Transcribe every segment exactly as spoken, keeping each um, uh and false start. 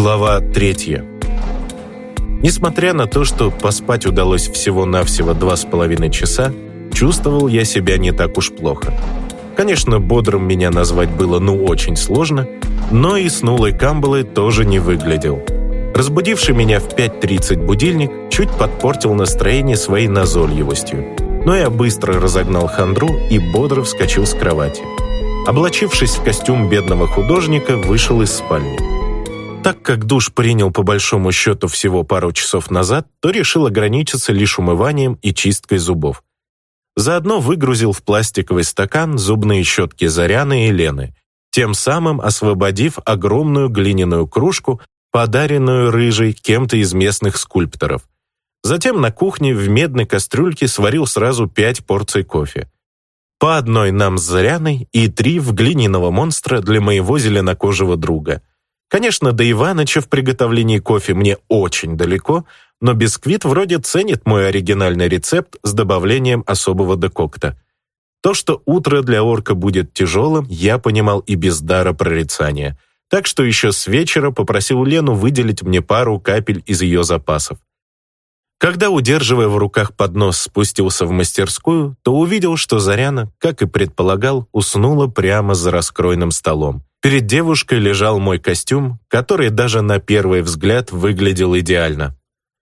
Глава третья. Несмотря на то, что поспать удалось всего-навсего два с половиной часа, чувствовал я себя не так уж плохо. Конечно, бодрым меня назвать было ну очень сложно, но и снулой камбалой тоже не выглядел. Разбудивший меня в пять тридцать будильник чуть подпортил настроение своей назойливостью, но я быстро разогнал хандру и бодро вскочил с кровати. Облачившись в костюм бедного художника, вышел из спальни. Так как душ принял по большому счету всего пару часов назад, то решил ограничиться лишь умыванием и чисткой зубов. Заодно выгрузил в пластиковый стакан зубные щетки Заряны и Лены, тем самым освободив огромную глиняную кружку, подаренную Рыжей кем-то из местных скульпторов. Затем на кухне в медной кастрюльке сварил сразу пять порций кофе. По одной нам с Заряной и три в глиняного монстра для моего зеленокожего друга. Конечно, до Иваныча в приготовлении кофе мне очень далеко, но бисквит вроде ценит мой оригинальный рецепт с добавлением особого декокта. То, что утро для орка будет тяжелым, я понимал и без дара прорицания, так что еще с вечера попросил Лену выделить мне пару капель из ее запасов. Когда, удерживая в руках поднос, спустился в мастерскую, то увидел, что Заряна, как и предполагал, уснула прямо за раскройным столом. Перед девушкой лежал мой костюм, который даже на первый взгляд выглядел идеально.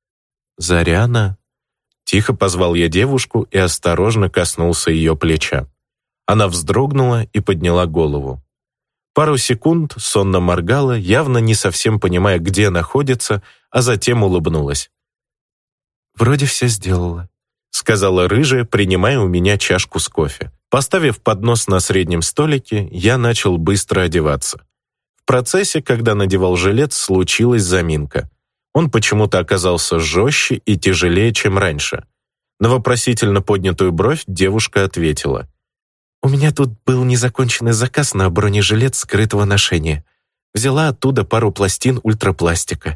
«Заряна?» Тихо позвал я девушку и осторожно коснулся ее плеча. Она вздрогнула и подняла голову. Пару секунд сонно моргала, явно не совсем понимая, где находится, а затем улыбнулась. «Вроде все сделала», — сказала Рыжая, принимая у меня чашку с кофе. Поставив поднос на среднем столике, я начал быстро одеваться. В процессе, когда надевал жилет, случилась заминка. Он почему-то оказался жестче и тяжелее, чем раньше. На вопросительно поднятую бровь девушка ответила. «У меня тут был незаконченный заказ на бронежилет скрытого ношения. Взяла оттуда пару пластин ультрапластика».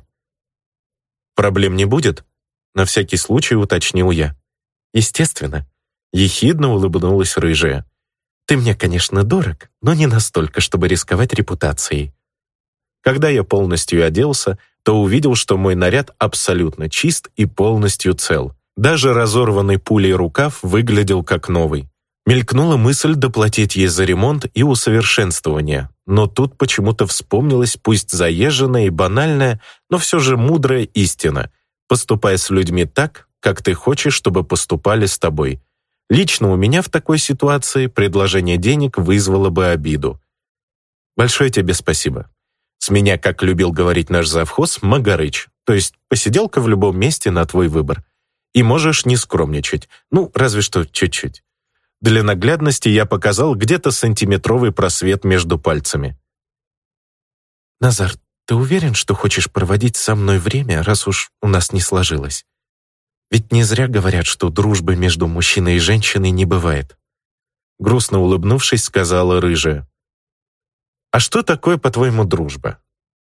«Проблем не будет?» На всякий случай уточнил я. «Естественно». Ехидно улыбнулась Рыжая. «Ты мне, конечно, дорог, но не настолько, чтобы рисковать репутацией». Когда я полностью оделся, то увидел, что мой наряд абсолютно чист и полностью цел. Даже разорванный пулей рукав выглядел как новый. Мелькнула мысль доплатить ей за ремонт и усовершенствование, но тут почему-то вспомнилась пусть заезженная и банальная, но все же мудрая истина. Поступай с людьми так, как ты хочешь, чтобы поступали с тобой. Лично у меня в такой ситуации предложение денег вызвало бы обиду. Большое тебе спасибо. С меня, как любил говорить наш завхоз, Магарыч, то есть посиделка в любом месте на твой выбор. И можешь не скромничать, ну, разве что чуть-чуть. Для наглядности я показал где-то сантиметровый просвет между пальцами. Назар, ты уверен, что хочешь проводить со мной время, раз уж у нас не сложилось? Ведь не зря говорят, что дружбы между мужчиной и женщиной не бывает. Грустно улыбнувшись, сказала Рыжая. «А что такое, по-твоему, дружба?»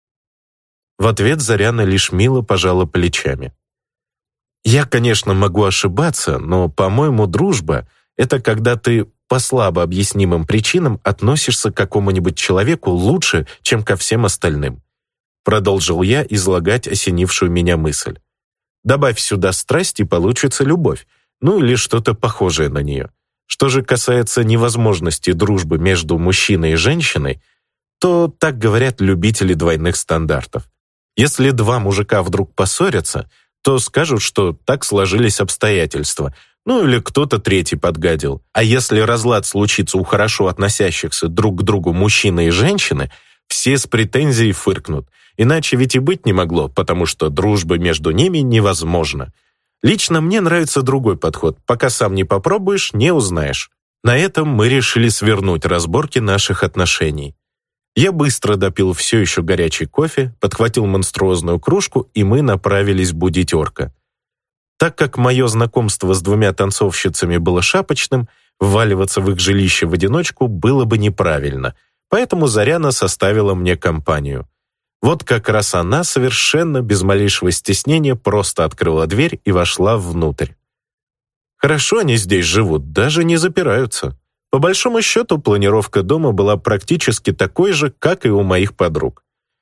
В ответ Заряна лишь мило пожала плечами. «Я, конечно, могу ошибаться, но, по-моему, дружба — это когда ты по слабо объяснимым причинам относишься к какому-нибудь человеку лучше, чем ко всем остальным». Продолжил я излагать осенившую меня мысль. Добавь сюда страсть, и получится любовь, ну или что-то похожее на нее. Что же касается невозможности дружбы между мужчиной и женщиной, то так говорят любители двойных стандартов. Если два мужика вдруг поссорятся, то скажут, что так сложились обстоятельства, ну или кто-то третий подгадил. А если разлад случится у хорошо относящихся друг к другу мужчины и женщины, все с претензией фыркнут. Иначе ведь и быть не могло, потому что дружба между ними невозможна. Лично мне нравится другой подход. Пока сам не попробуешь, не узнаешь. На этом мы решили свернуть разборки наших отношений. Я быстро допил все еще горячий кофе, подхватил монструозную кружку, и мы направились будить орка. Так как мое знакомство с двумя танцовщицами было шапочным, вваливаться в их жилище в одиночку было бы неправильно, поэтому Заряна составила мне компанию. Вот как раз она совершенно без малейшего стеснения просто открыла дверь и вошла внутрь. Хорошо они здесь живут, даже не запираются. По большому счету, планировка дома была практически такой же, как и у моих подруг.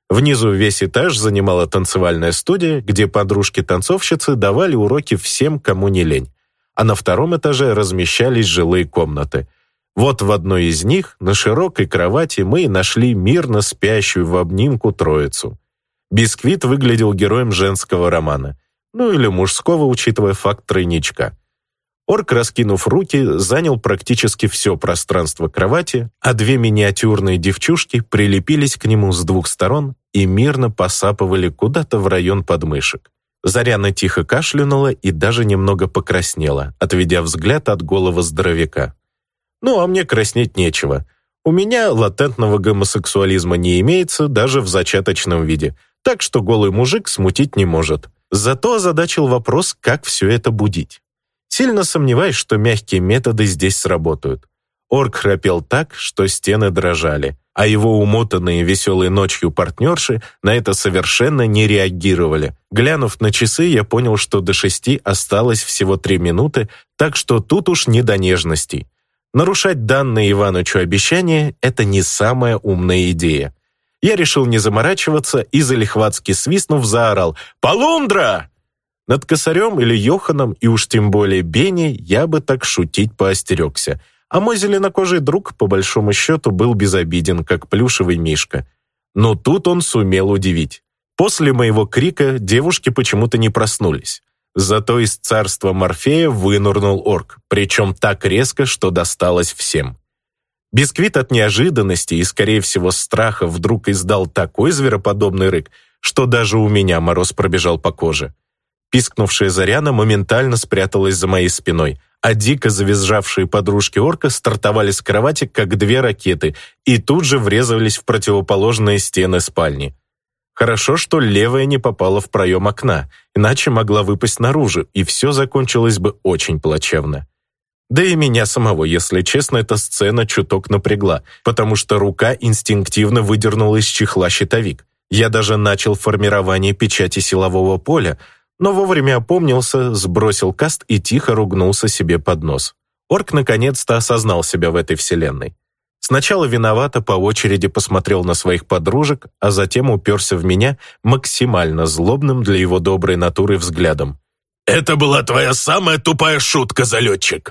Внизу весь этаж занимала танцевальная студия, где подружки-танцовщицы давали уроки всем, кому не лень. А на втором этаже размещались жилые комнаты. Вот в одной из них, на широкой кровати, мы нашли мирно спящую в обнимку троицу. Бисквит выглядел героем женского романа. Ну или мужского, учитывая факт тройничка. Орк, раскинув руки, занял практически все пространство кровати, а две миниатюрные девчушки прилепились к нему с двух сторон и мирно посапывали куда-то в район подмышек. Заряна тихо кашлянула и даже немного покраснела, отведя взгляд от голого здоровяка. «Ну, а мне краснеть нечего. У меня латентного гомосексуализма не имеется даже в зачаточном виде, так что голый мужик смутить не может. Зато озадачил вопрос, как все это будить. Сильно сомневаюсь, что мягкие методы здесь сработают. Орк храпел так, что стены дрожали, а его умотанные веселой ночью партнерши на это совершенно не реагировали. Глянув на часы, я понял, что до шести осталось всего три минуты, так что тут уж не до нежностей. Нарушать данное Иванычу обещание – это не самая умная идея. Я решил не заморачиваться и, залихватски свистнув, заорал «Полундра!». Над Косарем или Йоханом, и уж тем более Беней, я бы так шутить поостерегся. А мой зеленокожий друг, по большому счету, был безобиден, как плюшевый мишка. Но тут он сумел удивить. После моего крика девушки почему-то не проснулись. Зато из царства Морфея вынырнул орк, причем так резко, что досталось всем. Бисквит от неожиданности и, скорее всего, страха вдруг издал такой звероподобный рык, что даже у меня мороз пробежал по коже. Пискнувшая Заряна моментально спряталась за моей спиной, а дико завизжавшие подружки орка стартовали с кровати, как две ракеты, и тут же врезались в противоположные стены спальни. Хорошо, что левая не попала в проем окна, иначе могла выпасть наружу, и все закончилось бы очень плачевно. Да и меня самого, если честно, эта сцена чуток напрягла, потому что рука инстинктивно выдернула из чехла щитовик. Я даже начал формирование печати силового поля, но вовремя опомнился, сбросил каст и тихо ругнулся себе под нос. Орк наконец-то осознал себя в этой вселенной. Сначала виновато по очереди посмотрел на своих подружек, а затем уперся в меня максимально злобным для его доброй натуры взглядом. «Это была твоя самая тупая шутка, залетчик!»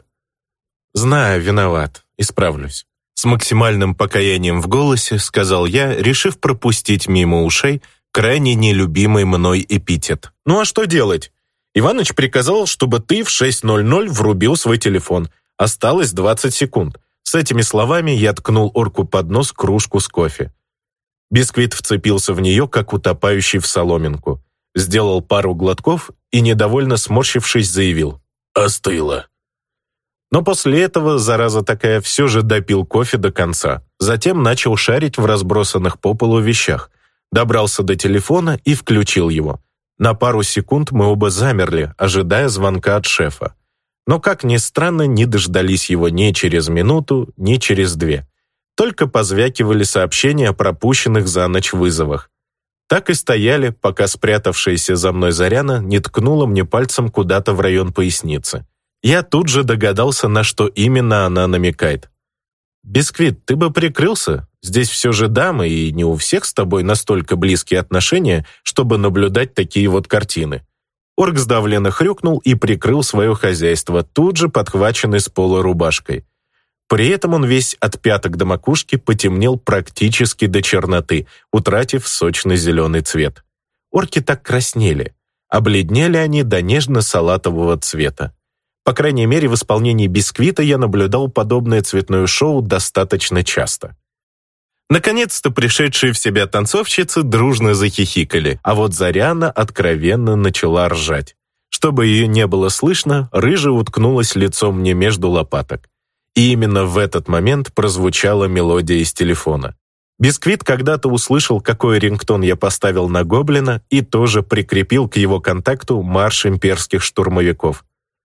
«Знаю, виноват. Исправлюсь». С максимальным покаянием в голосе сказал я, решив пропустить мимо ушей крайне нелюбимый мной эпитет. «Ну а что делать? Иваныч приказал, чтобы ты в шесть ноль ноль врубил свой телефон. Осталось двадцать секунд. С этими словами я ткнул орку под нос кружку с кофе. Бисквит вцепился в нее, как утопающий в соломинку. Сделал пару глотков и, недовольно сморщившись, заявил: «Остыло». Но после этого, зараза такая, все же допил кофе до конца. Затем начал шарить в разбросанных по полу вещах. Добрался до телефона и включил его. На пару секунд мы оба замерли, ожидая звонка от шефа. Но, как ни странно, не дождались его ни через минуту, ни через две. Только позвякивали сообщения о пропущенных за ночь вызовах. Так и стояли, пока спрятавшаяся за мной Заряна не ткнула мне пальцем куда-то в район поясницы. Я тут же догадался, на что именно она намекает. «Бисквит, ты бы прикрылся? Здесь все же дамы, и не у всех с тобой настолько близкие отношения, чтобы наблюдать такие вот картины». Орк сдавленно хрюкнул и прикрыл свое хозяйство, тут же подхваченный с пола рубашкой. При этом он весь от пяток до макушки потемнел практически до черноты, утратив сочно-зеленый цвет. Орки так краснели, а бледнели они до нежно-салатового цвета. По крайней мере, в исполнении Бисквита я наблюдал подобное цветное шоу достаточно часто. Наконец-то пришедшие в себя танцовщицы дружно захихикали, а вот Заряна откровенно начала ржать. Чтобы ее не было слышно, рыжая уткнулась лицом мне между лопаток. И именно в этот момент прозвучала мелодия из телефона. Бисквит когда-то услышал, какой рингтон я поставил на гоблина, и тоже прикрепил к его контакту марш имперских штурмовиков.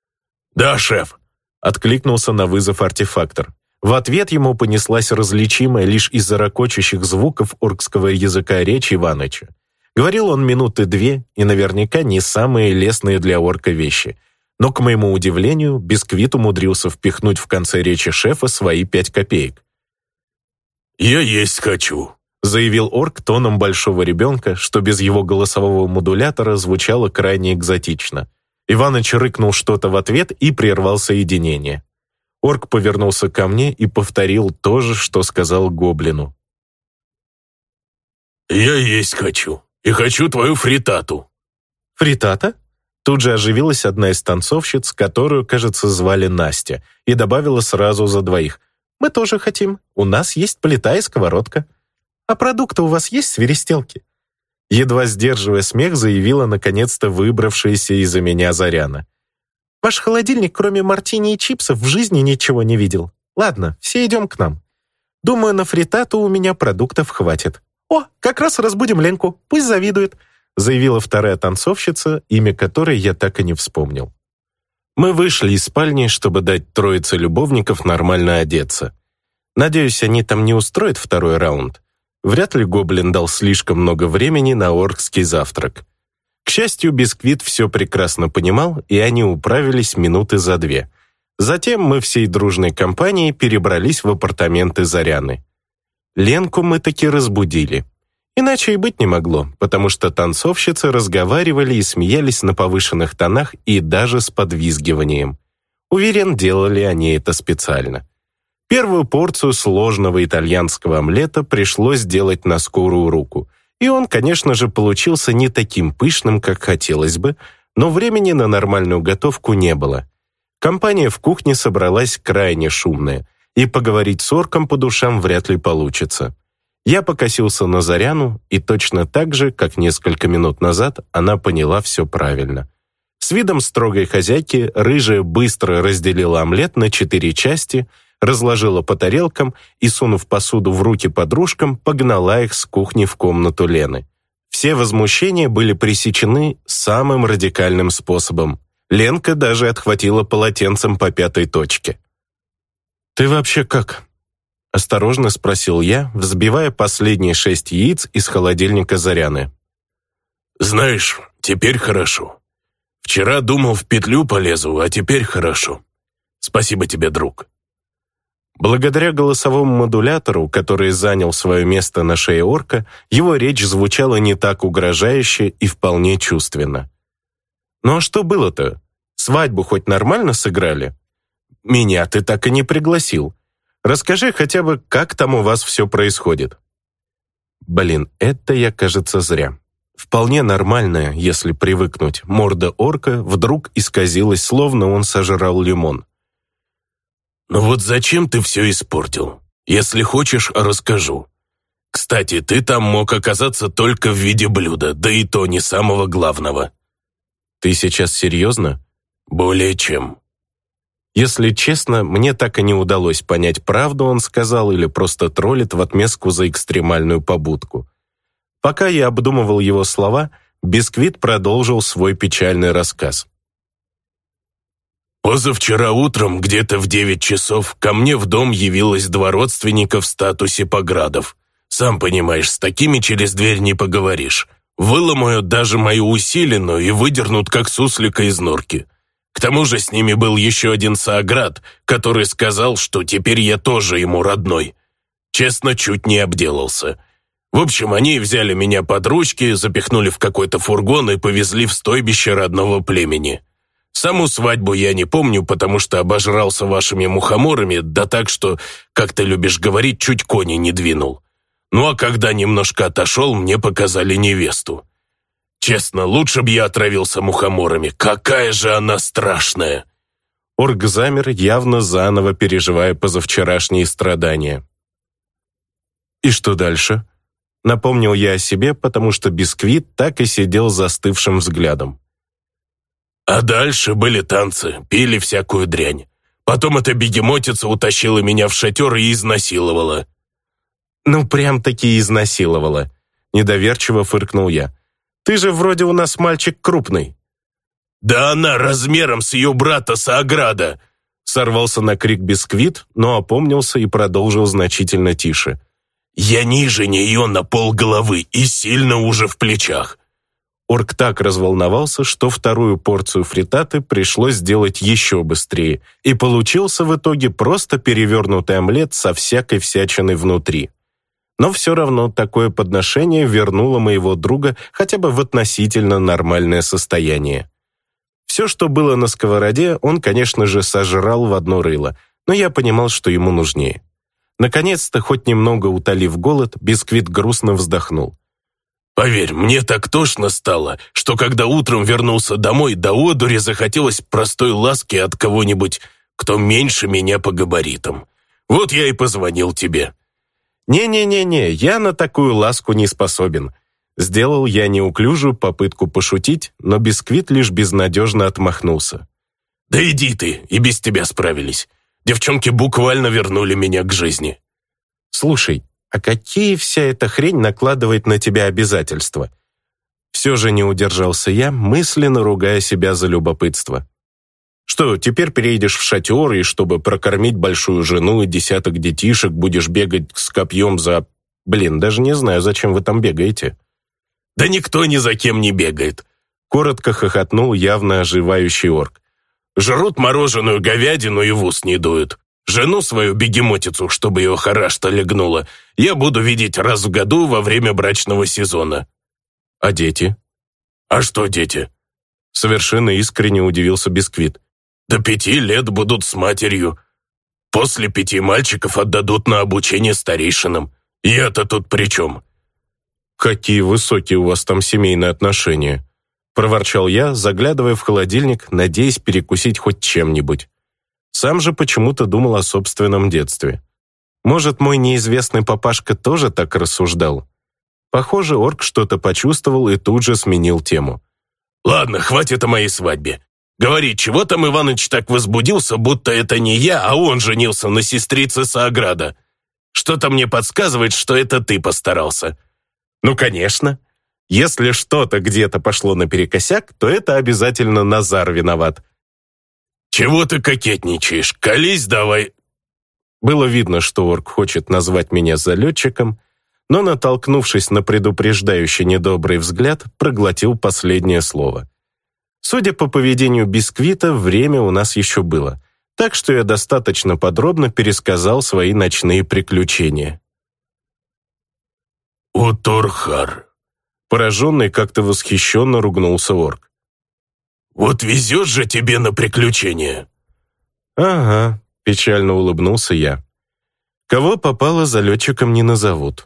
«Да, шеф», — откликнулся на вызов артефактор. В ответ ему понеслась различимая лишь из-за ракочущих звуков оркского языка речь Иваныча. Говорил он минуты две, и наверняка не самые лестные для орка вещи. Но, к моему удивлению, Бисквит умудрился впихнуть в конце речи шефа свои пять копеек. «Я есть хочу», заявил орк тоном большого ребенка, что без его голосового модулятора звучало крайне экзотично. Иваныч рыкнул что-то в ответ и прервал соединение. Орк повернулся ко мне и повторил то же, что сказал гоблину. «Я есть хочу, и хочу твою фритату». «Фритата?» Тут же оживилась одна из танцовщиц, которую, кажется, звали Настя, и добавила сразу за двоих. «Мы тоже хотим. У нас есть плита и сковородка. А продукты у вас есть, свиристелки?» Едва сдерживая смех, заявила наконец-то выбравшаяся из-за меня Заряна. «Ваш холодильник, кроме мартини и чипсов, в жизни ничего не видел. Ладно, все идем к нам. Думаю, на фритату у меня продуктов хватит. О, как раз разбудим Ленку, пусть завидует», заявила вторая танцовщица, имя которой я так и не вспомнил. Мы вышли из спальни, чтобы дать троице любовников нормально одеться. Надеюсь, они там не устроят второй раунд. Вряд ли гоблин дал слишком много времени на оркский завтрак. К счастью, Бисквит все прекрасно понимал, и они управились минуты за две. Затем мы всей дружной компанией перебрались в апартаменты Заряны. Ленку мы таки разбудили. Иначе и быть не могло, потому что танцовщицы разговаривали и смеялись на повышенных тонах и даже с подвизгиванием. Уверен, делали они это специально. Первую порцию сложного итальянского омлета пришлось делать на скорую руку, и он, конечно же, получился не таким пышным, как хотелось бы, но времени на нормальную готовку не было. Компания в кухне собралась крайне шумная, и поговорить с орком по душам вряд ли получится. Я покосился на Заряну, и точно так же, как несколько минут назад, она поняла все правильно. С видом строгой хозяйки рыжая быстро разделила омлет на четыре части, разложила по тарелкам и, сунув посуду в руки подружкам, погнала их с кухни в комнату Лены. Все возмущения были пресечены самым радикальным способом. Ленка даже отхватила полотенцем по пятой точке. «Ты вообще как?» — осторожно спросил я, взбивая последние шесть яиц из холодильника Заряны. «Знаешь, теперь хорошо. Вчера думал, в петлю полезу, а теперь хорошо. Спасибо тебе, друг». Благодаря голосовому модулятору, который занял свое место на шее орка, его речь звучала не так угрожающе и вполне чувственно. «Ну а что было-то? Свадьбу хоть нормально сыграли? Меня ты так и не пригласил. Расскажи хотя бы, как там у вас все происходит». Блин, это я, кажется, зря. Вполне нормальная, если привыкнуть, морда орка вдруг исказилась, словно он сожрал лимон. «Ну вот зачем ты все испортил? Если хочешь, расскажу. Кстати, ты там мог оказаться только в виде блюда, да и то не самого главного». «Ты сейчас серьезно?» «Более чем». Если честно, мне так и не удалось понять, правду он сказал или просто троллит в отместку за экстремальную побудку. Пока я обдумывал его слова, Бисквит продолжил свой печальный рассказ. «Позавчера утром, где-то в девять часов, ко мне в дом явилось два родственника в статусе поградов. Сам понимаешь, с такими через дверь не поговоришь. Выломают даже мою усиленную и выдернут, как суслика из норки. К тому же с ними был еще один сааград, который сказал, что теперь я тоже ему родной. Честно, чуть не обделался. В общем, они взяли меня под ручки, запихнули в какой-то фургон и повезли в стойбище родного племени. Саму свадьбу я не помню, потому что обожрался вашими мухоморами, да так, что, как ты любишь говорить, чуть кони не двинул. Ну а когда немножко отошел, мне показали невесту. Честно, лучше б я отравился мухоморами. Какая же она страшная!» Орк замер, явно заново переживая позавчерашние страдания. «И что дальше?» Напомнил я о себе, потому что Бисквит так и сидел с застывшим взглядом. А дальше были танцы, пили всякую дрянь. Потом эта бегемотица утащила меня в шатер и изнасиловала». «Ну, прям-таки изнасиловала», — недоверчиво фыркнул я. «Ты же вроде у нас мальчик крупный». «Да она размером с ее брата Сааграда!» Сорвался на крик Бисквит, но опомнился и продолжил значительно тише. «Я ниже нее на полголовы и сильно уже в плечах». Орк так разволновался, что вторую порцию фритаты пришлось сделать еще быстрее, и получился в итоге просто перевернутый омлет со всякой всячиной внутри. Но все равно такое подношение вернуло моего друга хотя бы в относительно нормальное состояние. Все, что было на сковороде, он, конечно же, сожрал в одно рыло, но я понимал, что ему нужнее. Наконец-то, хоть немного утолив голод, Бисквит грустно вздохнул. «Поверь, мне так тошно стало, что когда утром вернулся домой, до одури захотелось простой ласки от кого-нибудь, кто меньше меня по габаритам. Вот я и позвонил тебе». «Не-не-не-не, я на такую ласку не способен». Сделал я неуклюжую попытку пошутить, но Бисквит лишь безнадежно отмахнулся. «Да иди ты, и без тебя справились. Девчонки буквально вернули меня к жизни». «Слушай, а какие вся эта хрень накладывает на тебя обязательства?» Все же не удержался я, мысленно ругая себя за любопытство. «Что, теперь переедешь в шатер, и чтобы прокормить большую жену и десяток детишек, будешь бегать с копьем за... Блин, даже не знаю, зачем вы там бегаете». «Да никто ни за кем не бегает», — коротко хохотнул явно оживающий орк. «Жрут мороженую говядину и в ус не дуют. Жену свою бегемотицу, чтобы ее хара-что легнула, я буду видеть раз в году во время брачного сезона». «А дети?» «А что дети?» Совершенно искренне удивился Бисквит. «До пяти лет будут с матерью. После пяти мальчиков отдадут на обучение старейшинам. Я-то тут при чем?» «Какие высокие у вас там семейные отношения!» проворчал я, заглядывая в холодильник, надеясь перекусить хоть чем-нибудь. Сам же почему-то думал о собственном детстве. Может, мой неизвестный папашка тоже так рассуждал? Похоже, орк что-то почувствовал и тут же сменил тему. «Ладно, хватит о моей свадьбе. Говори, чего там Иваныч так возбудился, будто это не я, а он женился на сестрице Сааграда? Что-то мне подсказывает, что это ты постарался». «Ну, конечно. Если что-то где-то пошло наперекосяк, то это обязательно Назар виноват». «Чего ты кокетничаешь? Колись давай». Было видно, что орк хочет назвать меня залетчиком, но, натолкнувшись на предупреждающий недобрый взгляд, проглотил последнее слово. Судя по поведению Бисквита, время у нас еще было, так что я достаточно подробно пересказал свои ночные приключения. «Утурхар», пораженный как-то восхищенно ругнулся орк. «Вот везет же тебе на приключения». «Ага», — печально улыбнулся я. «Кого попало, залетчиком не назовут».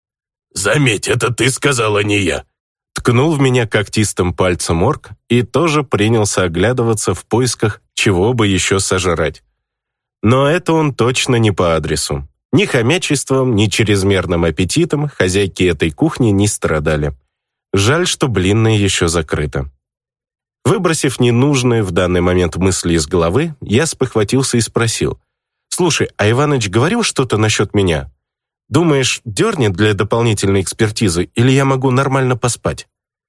«Заметь, это ты сказала, не я». Ткнул в меня когтистым пальцем орк и тоже принялся оглядываться в поисках, чего бы еще сожрать. Но это он точно не по адресу. Ни хомячеством, ни чрезмерным аппетитом хозяйки этой кухни не страдали. Жаль, что блинная еще закрыта. Выбросив ненужные в данный момент мысли из головы, я спохватился и спросил. «Слушай, а Иваныч говорил что-то насчет меня? Думаешь, дернет для дополнительной экспертизы, или я могу нормально поспать?»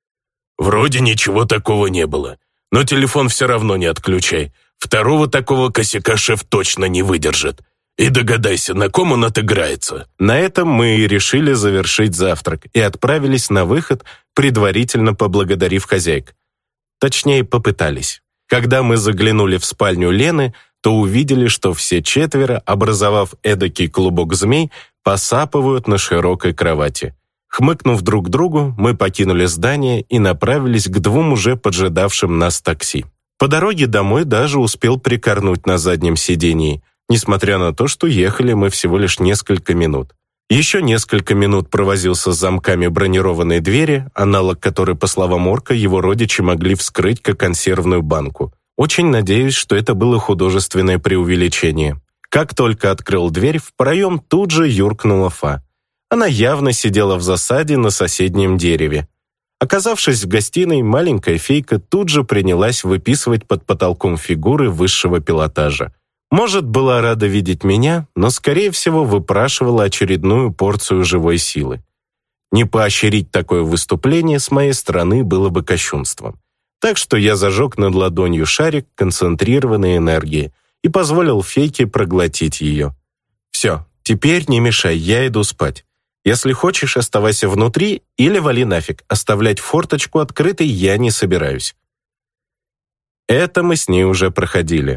«Вроде ничего такого не было. Но телефон все равно не отключай. Второго такого косяка шеф точно не выдержит. И догадайся, на ком он отыграется». На этом мы и решили завершить завтрак и отправились на выход, предварительно поблагодарив хозяйк. Точнее, попытались. Когда мы заглянули в спальню Лены, то увидели, что все четверо, образовав эдакий клубок змей, посапывают на широкой кровати. Хмыкнув друг к другу, мы покинули здание и направились к двум уже поджидавшим нас такси. По дороге домой даже успел прикорнуть на заднем сидении, несмотря на то, что ехали мы всего лишь несколько минут. Еще несколько минут провозился с замками бронированной двери, аналог которой, по словам орка, его родичи могли вскрыть как консервную банку. Очень надеюсь, что это было художественное преувеличение. Как только открыл дверь, в проем тут же юркнула Фа. Она явно сидела в засаде на соседнем дереве. Оказавшись в гостиной, маленькая фейка тут же принялась выписывать под потолком фигуры высшего пилотажа. Может, была рада видеть меня, но, скорее всего, выпрашивала очередную порцию живой силы. Не поощрить такое выступление с моей стороны было бы кощунством. Так что я зажег над ладонью шарик концентрированной энергии и позволил фейке проглотить ее. «Все, теперь не мешай, я иду спать. Если хочешь, оставайся внутри или вали нафиг, оставлять форточку открытой я не собираюсь». Это мы с ней уже проходили.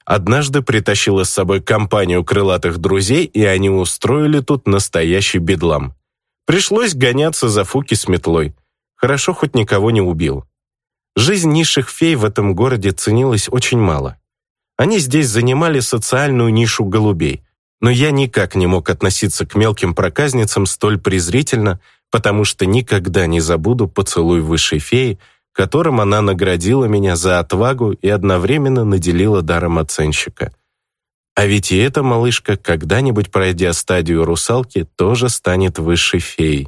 Однажды притащила с собой компанию крылатых друзей, и они устроили тут настоящий бедлам. Пришлось гоняться за Фуки с метлой. Хорошо, хоть никого не убил. Жизнь низших фей в этом городе ценилась очень мало. Они здесь занимали социальную нишу голубей, но я никак не мог относиться к мелким проказницам столь презрительно, потому что никогда не забуду поцелуй высшей феи, которым она наградила меня за отвагу и одновременно наделила даром оценщика. А ведь и эта малышка, когда-нибудь пройдя стадию русалки, тоже станет высшей феей.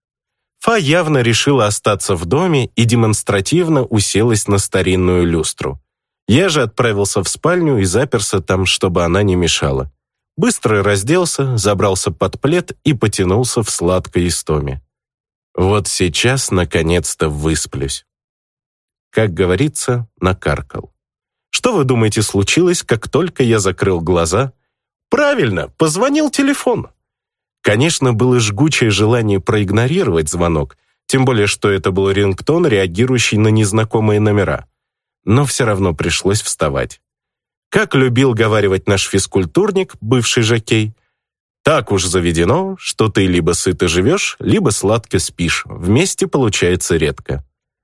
Фа явно решила остаться в доме и демонстративно уселась на старинную люстру. Я же отправился в спальню и заперся там, чтобы она не мешала. Быстро разделся, забрался под плед и потянулся в сладкой истоме. Вот сейчас, наконец-то, высплюсь. Как говорится, накаркал. Что вы думаете случилось, как только я закрыл глаза? Правильно, позвонил телефон. Конечно, было жгучее желание проигнорировать звонок, тем более, что это был рингтон, реагирующий на незнакомые номера. Но все равно пришлось вставать. Как любил говаривать наш физкультурник, бывший жокей, так уж заведено, что ты либо сыто живешь, либо сладко спишь. Вместе получается редко.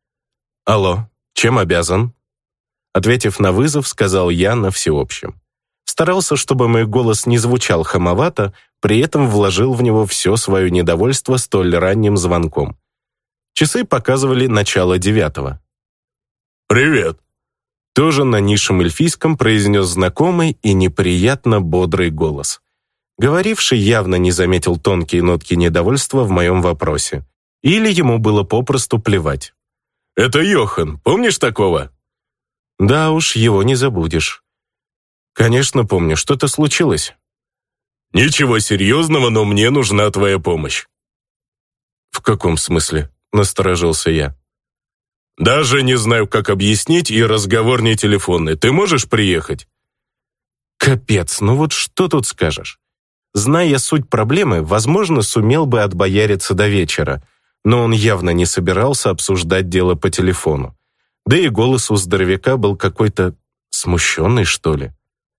«Алло, чем обязан?» Ответив на вызов, сказал я на всеобщем. Старался, чтобы мой голос не звучал хамовато, при этом вложил в него все свое недовольство столь ранним звонком. Часы показывали начало девятого. «Привет!» Тоже на низшем эльфийском произнес знакомый и неприятно бодрый голос. Говоривший явно не заметил тонкие нотки недовольства в моем вопросе. Или ему было попросту плевать. «Это Йохан, помнишь такого?» «Да уж, его не забудешь». «Конечно помню, что-то случилось». «Ничего серьезного, но мне нужна твоя помощь». «В каком смысле?» — насторожился я. «Даже не знаю, как объяснить, и разговор не телефонный. Ты можешь приехать?» «Капец, ну вот что тут скажешь? Зная суть проблемы, возможно, сумел бы отбояриться до вечера, но он явно не собирался обсуждать дело по телефону. Да и голос у здоровяка был какой-то смущенный, что ли.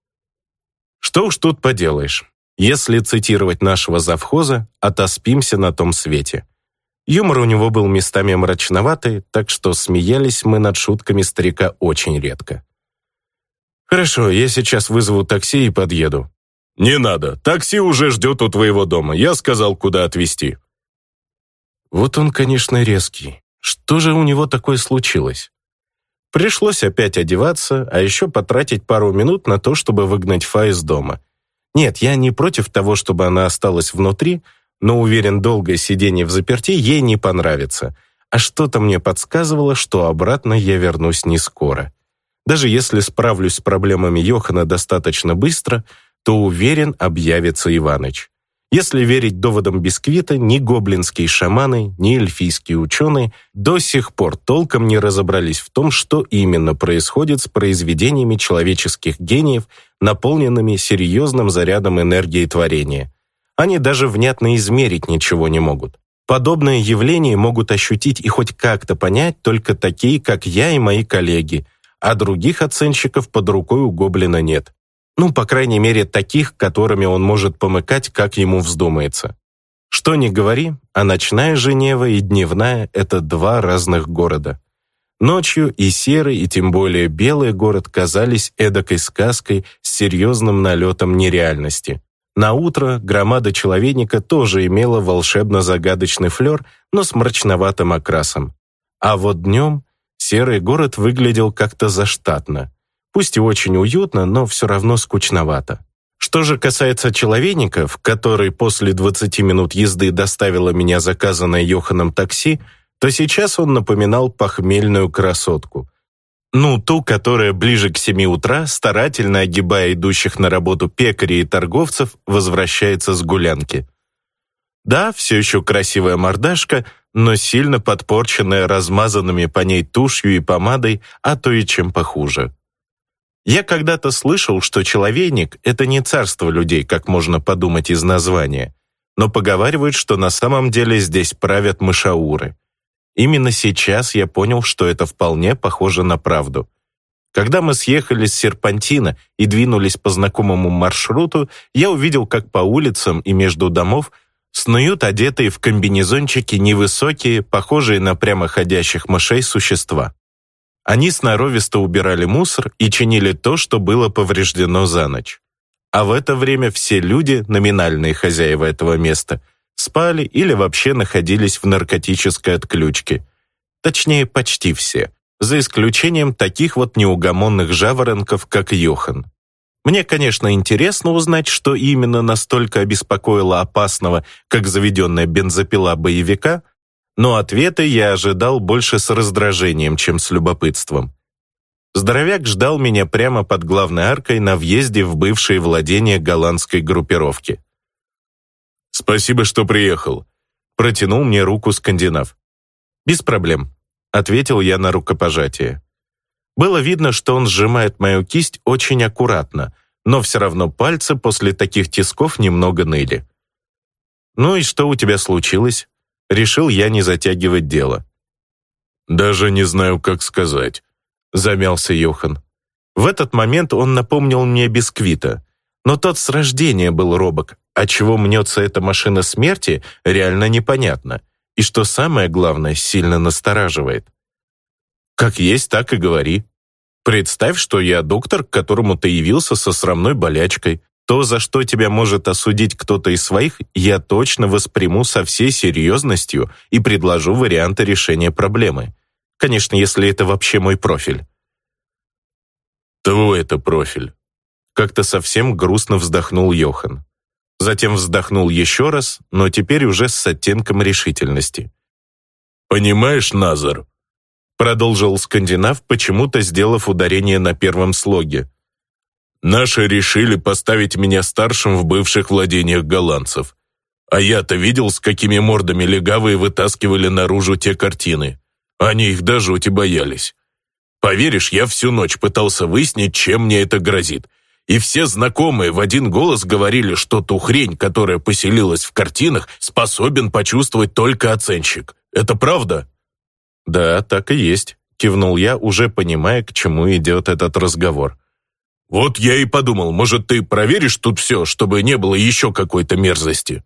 Что уж тут поделаешь. Если цитировать нашего завхоза, отоспимся на том свете. Юмор у него был местами мрачноватый, так что смеялись мы над шутками старика очень редко. «Хорошо, я сейчас вызову такси и подъеду». «Не надо, такси уже ждет у твоего дома. Я сказал, куда отвезти». Вот он, конечно, резкий. Что же у него такое случилось? Пришлось опять одеваться, а еще потратить пару минут на то, чтобы выгнать Фа из дома. Нет, я не против того, чтобы она осталась внутри, но уверен, долгое сидение взаперти ей не понравится. А что-то мне подсказывало, что обратно я вернусь не скоро. Даже если справлюсь с проблемами Йохана достаточно быстро, то, уверен, объявится Иваныч. Если верить доводам Бисквита, ни гоблинские шаманы, ни эльфийские ученые до сих пор толком не разобрались в том, что именно происходит с произведениями человеческих гениев, наполненными серьезным зарядом энергии творения. Они даже внятно измерить ничего не могут. Подобное явление могут ощутить и хоть как-то понять только такие, как я и мои коллеги, а других оценщиков под рукой у гоблина нет. Ну, по крайней мере, таких, которыми он может помыкать, как ему вздумается. Что ни говори, а ночная Женева и дневная — это два разных города. Ночью и серый, и тем более белый город казались эдакой сказкой с серьезным налетом нереальности. На утро громада человейника тоже имела волшебно-загадочный флер, но с мрачноватым окрасом. А вот днем серый город выглядел как-то заштатно. Пусть и очень уютно, но все равно скучновато. Что же касается человейников, который после двадцати минут езды доставило меня заказанное Йоханом такси, то сейчас он напоминал похмельную красотку. Ну, ту, которая ближе к семи утра, старательно огибая идущих на работу пекарей и торговцев, возвращается с гулянки. Да, все еще красивая мордашка, но сильно подпорченная размазанными по ней тушью и помадой, а то и чем похуже. Я когда-то слышал, что человейник — это не царство людей, как можно подумать из названия, но поговаривают, что на самом деле здесь правят мышауры. Именно сейчас я понял, что это вполне похоже на правду. Когда мы съехали с серпантина и двинулись по знакомому маршруту, я увидел, как по улицам и между домов снуют одетые в комбинезончики невысокие, похожие на прямоходящих мышей существа. Они сноровисто убирали мусор и чинили то, что было повреждено за ночь. А в это время все люди, номинальные хозяева этого места, спали или вообще находились в наркотической отключке. Точнее, почти все, за исключением таких вот неугомонных жаворонков, как Йохан. Мне, конечно, интересно узнать, что именно настолько обеспокоило опасного, как заведенная бензопила боевика, но ответы я ожидал больше с раздражением, чем с любопытством. Здоровяк ждал меня прямо под главной аркой на въезде в бывшие владения голландской группировки. «Спасибо, что приехал», — протянул мне руку скандинав. «Без проблем», — ответил я на рукопожатие. Было видно, что он сжимает мою кисть очень аккуратно, но все равно пальцы после таких тисков немного ныли. «Ну и что у тебя случилось?» Решил я не затягивать дело. «Даже не знаю, как сказать», — замялся Йохан. В этот момент он напомнил мне Бисквита, но тот с рождения был робок, а чего мнется эта машина смерти, реально непонятно, и что самое главное, сильно настораживает. «Как есть, так и говори. Представь, что я доктор, к которому ты явился со срамной болячкой. То, за что тебя может осудить кто-то из своих, я точно восприму со всей серьезностью и предложу варианты решения проблемы. Конечно, если это вообще мой профиль». «Твой это профиль», — как-то совсем грустно вздохнул Йохан. Затем вздохнул еще раз, но теперь уже с оттенком решительности. «Понимаешь, Назар?» — продолжил скандинав, почему-то сделав ударение на первом слоге. «Наши решили поставить меня старшим в бывших владениях голландцев. А я-то видел, с какими мордами легавые вытаскивали наружу те картины. Они их до жути боялись. Поверишь, я всю ночь пытался выяснить, чем мне это грозит. И все знакомые в один голос говорили, что ту хрень, которая поселилась в картинах, способен почувствовать только оценщик. Это правда?» «Да, так и есть», — кивнул я, уже понимая, к чему идет этот разговор. «Вот я и подумал, может, ты проверишь тут все, чтобы не было еще какой-то мерзости?»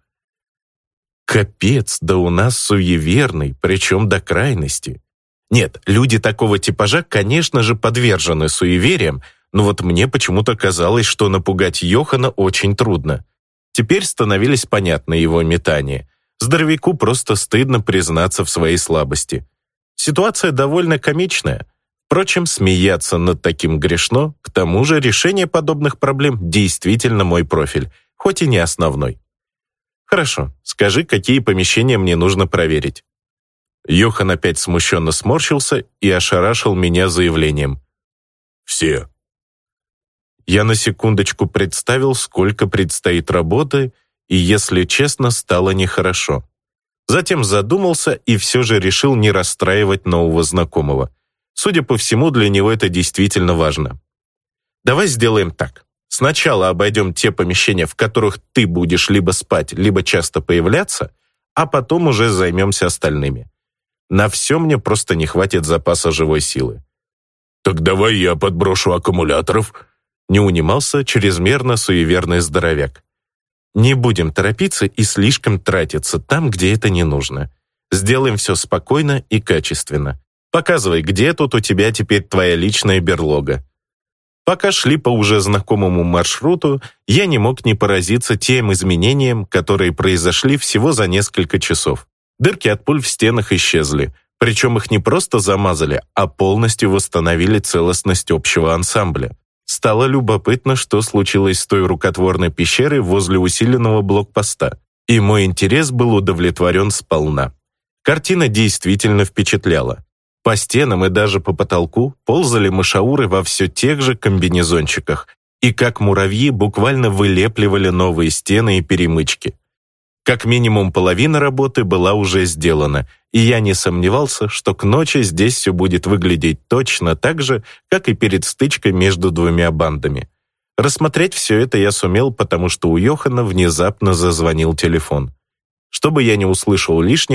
Капец, да у нас суеверный, причем до крайности. Нет, люди такого типажа, конечно же, подвержены суевериям, но вот мне почему-то казалось, что напугать Йохана очень трудно. Теперь становились понятны его метания. Здоровяку просто стыдно признаться в своей слабости. Ситуация довольно комичная. Впрочем, смеяться над таким грешно, к тому же решение подобных проблем действительно мой профиль, хоть и не основной. Хорошо, скажи, какие помещения мне нужно проверить. Йохан опять смущенно сморщился и ошарашил меня заявлением. «Все». Я на секундочку представил, сколько предстоит работы, и, если честно, стало нехорошо. Затем задумался и все же решил не расстраивать нового знакомого. Судя по всему, для него это действительно важно. Давай сделаем так. Сначала обойдем те помещения, в которых ты будешь либо спать, либо часто появляться, а потом уже займемся остальными. На все мне просто не хватит запаса живой силы. «Так давай я подброшу аккумуляторов», — не унимался чрезмерно суеверный здоровяк. «Не будем торопиться и слишком тратиться там, где это не нужно. Сделаем все спокойно и качественно. Показывай, где тут у тебя теперь твоя личная берлога». Пока шли по уже знакомому маршруту, я не мог не поразиться тем изменениям, которые произошли всего за несколько часов. Дырки от пуль в стенах исчезли, причем их не просто замазали, а полностью восстановили целостность общего ансамбля. Стало любопытно, что случилось с той рукотворной пещерой возле усиленного блокпоста, и мой интерес был удовлетворен сполна. Картина действительно впечатляла. По стенам и даже по потолку ползали мышауры во все тех же комбинезончиках и как муравьи буквально вылепливали новые стены и перемычки. Как минимум половина работы была уже сделана, и я не сомневался, что к ночи здесь все будет выглядеть точно так же, как и перед стычкой между двумя бандами. Рассмотреть все это я сумел, потому что у Йохана внезапно зазвонил телефон. Чтобы я не услышал лишнего,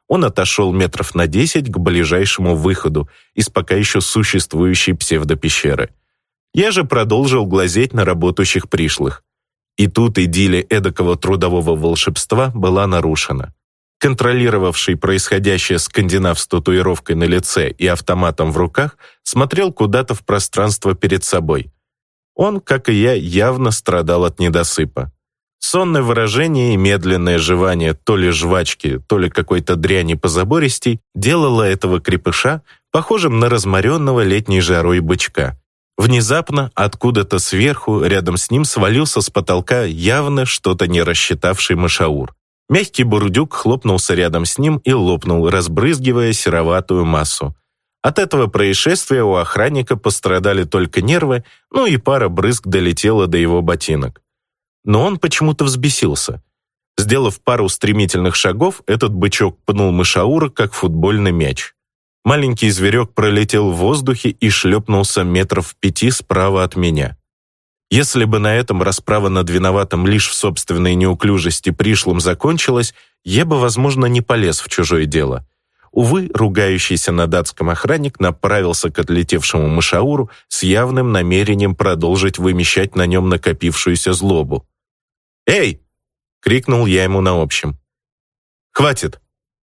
он отошел метров на десять к ближайшему выходу из пока еще существующей псевдопещеры. Я же продолжил глазеть на работающих пришлых. И тут идиллия эдакого трудового волшебства была нарушена. Контролировавший происходящее скандинав с татуировкой на лице и автоматом в руках смотрел куда-то в пространство перед собой. Он, как и я, явно страдал от недосыпа. Сонное выражение и медленное жевание то ли жвачки, то ли какой-то дряни позабористей делало этого крепыша похожим на разморенного летней жарой бычка. Внезапно, откуда-то сверху, рядом с ним свалился с потолка явно что-то не рассчитавший мышаур. Мягкий бурдюк хлопнулся рядом с ним и лопнул, разбрызгивая сероватую массу. От этого происшествия у охранника пострадали только нервы, ну и пара брызг долетела до его ботинок. Но он почему-то взбесился. Сделав пару стремительных шагов, этот бычок пнул мышаура, как футбольный мяч. Маленький зверек пролетел в воздухе и шлепнулся метров в пяти справа от меня. Если бы на этом расправа над виноватым лишь в собственной неуклюжести пришлым закончилась, я бы, возможно, не полез в чужое дело. Увы, ругающийся на датском охранник направился к отлетевшему мышауру с явным намерением продолжить вымещать на нем накопившуюся злобу. «Эй!» — крикнул я ему на общем. «Хватит!»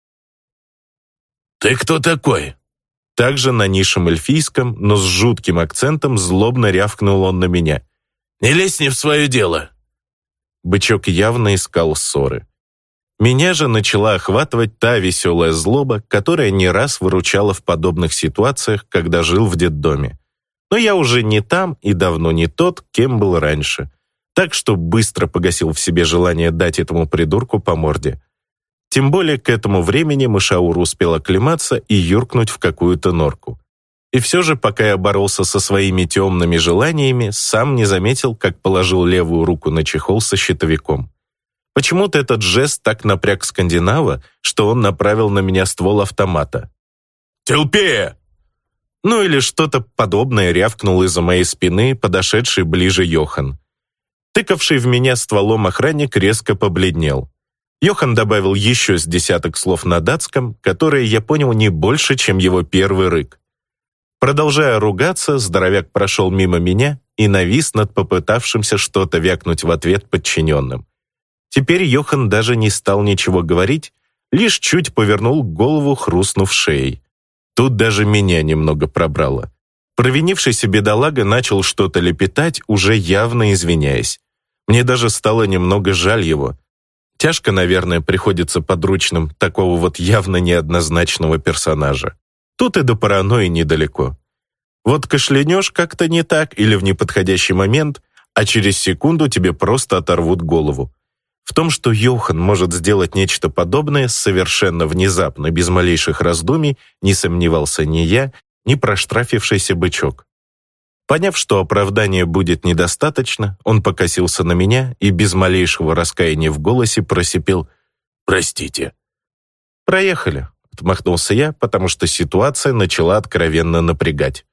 «Ты кто такой?» Также на низшем эльфийском, но с жутким акцентом злобно рявкнул он на меня. «Не лезь не в свое дело!» Бычок явно искал ссоры. Меня же начала охватывать та веселая злоба, которая не раз выручала в подобных ситуациях, когда жил в детдоме. Но я уже не там и давно не тот, кем был раньше. Так что быстро погасил в себе желание дать этому придурку по морде. Тем более к этому времени мышаур успел оклематься и юркнуть в какую-то норку. И все же, пока я боролся со своими темными желаниями, сам не заметил, как положил левую руку на чехол со щитовиком. Почему-то этот жест так напряг скандинава, что он направил на меня ствол автомата. «Телпея!» Ну или что-то подобное рявкнул из-за моей спины подошедший ближе Йохан. Тыкавший в меня стволом охранник резко побледнел. Йохан добавил еще с десяток слов на датском, которые я понял не больше, чем его первый рык. Продолжая ругаться, здоровяк прошел мимо меня и навис над попытавшимся что-то вякнуть в ответ подчиненным. Теперь Йохан даже не стал ничего говорить, лишь чуть повернул голову, хрустнув шеей. Тут даже меня немного пробрало. Провинившийся бедолага начал что-то лепетать, уже явно извиняясь. Мне даже стало немного жаль его. Тяжко, наверное, приходится подручным такого вот явно неоднозначного персонажа. Тут и до паранойи недалеко. Вот кашлянешь как-то не так или в неподходящий момент, а через секунду тебе просто оторвут голову. В том, что Йохан может сделать нечто подобное совершенно внезапно, без малейших раздумий, не сомневался ни я, ни проштрафившийся бычок. Поняв, что оправдания будет недостаточно, он покосился на меня и без малейшего раскаяния в голосе просипел «Простите». «Проехали», — отмахнулся я, потому что ситуация начала откровенно напрягать.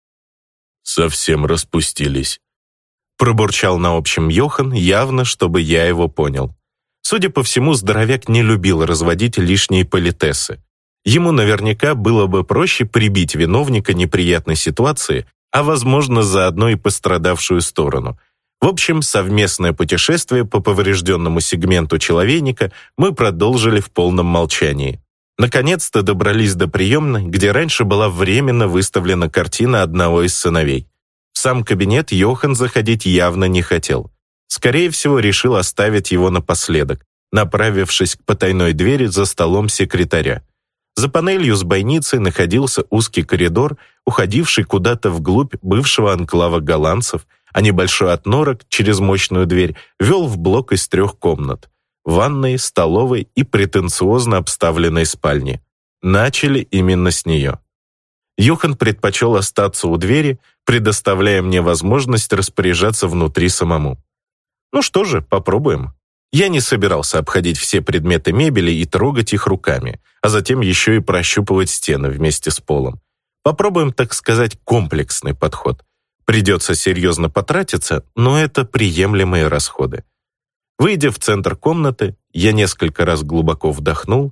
«Совсем распустились», — пробурчал на общем Йохан, явно, чтобы я его понял. Судя по всему, здоровяк не любил разводить лишние политессы. Ему наверняка было бы проще прибить виновника неприятной ситуации, а, возможно, заодно и пострадавшую сторону. В общем, совместное путешествие по поврежденному сегменту человейника мы продолжили в полном молчании. Наконец-то добрались до приемной, где раньше была временно выставлена картина одного из сыновей. В сам кабинет Йохан заходить явно не хотел. Скорее всего, решил оставить его напоследок, направившись к потайной двери за столом секретаря. За панелью с бойницей находился узкий коридор, уходивший куда-то вглубь бывшего анклава голландцев, а небольшой отнорок через мощную дверь вел в блок из трех комнат – ванной, столовой и претенциозно обставленной спальни. Начали именно с нее. Йохан предпочел остаться у двери, предоставляя мне возможность распоряжаться внутри самому. Ну что же, попробуем. Я не собирался обходить все предметы мебели и трогать их руками, а затем еще и прощупывать стены вместе с полом. Попробуем, так сказать, комплексный подход. Придется серьезно потратиться, но это приемлемые расходы. Выйдя в центр комнаты, я несколько раз глубоко вдохнул,